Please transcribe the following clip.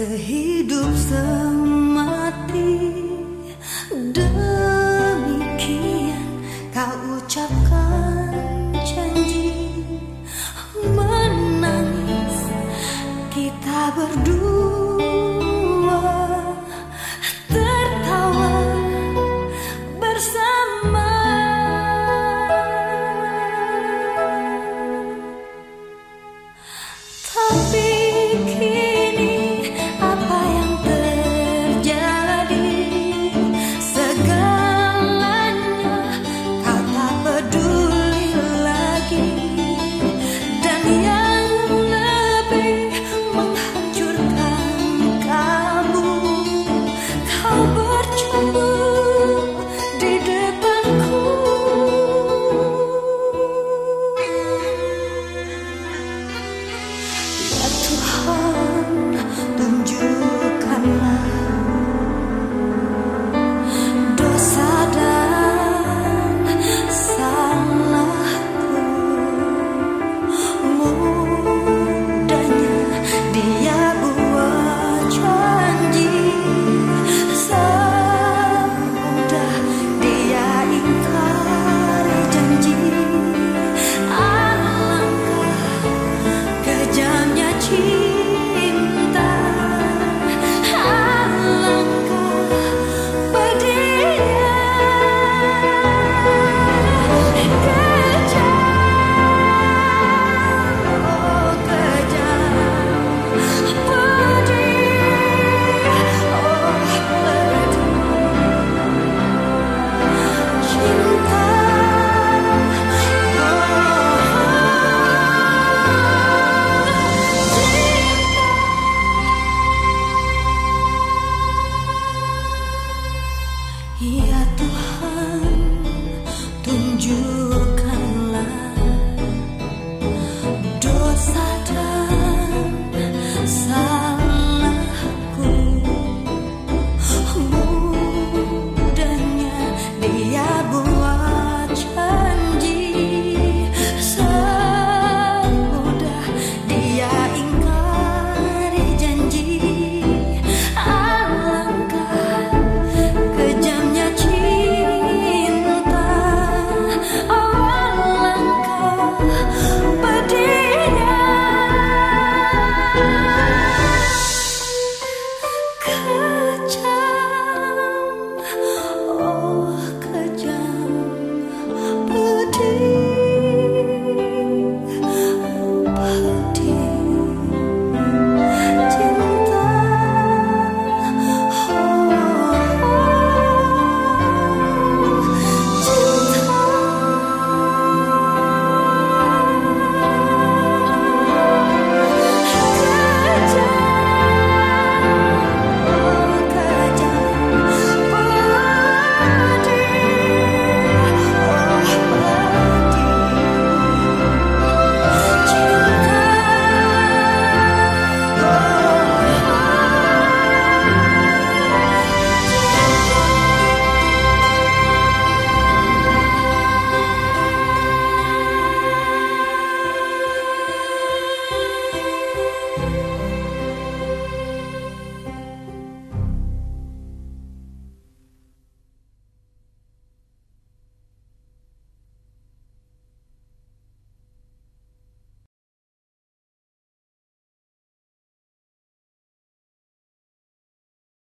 Sehidup semati, demikian kau ucapkan janji. Menangis kita berdua, tertawa bersama. Tapi kini apa yang terjadi? Segalanya kau tak peduli lagi. Dan yang lebih menghancurkan kamu, kau bercambuk di depanku. Ya Tuhan, tunjukkanlah dosa dan salahku. Mudahnya dia buat janji, semudah dia ingkari janji. Alangkah kejamnya cinta, alangkah pedihnya. Kejam, oh kejam, pedih, oh pedih. Cinta, ya Tuhan, tunjuk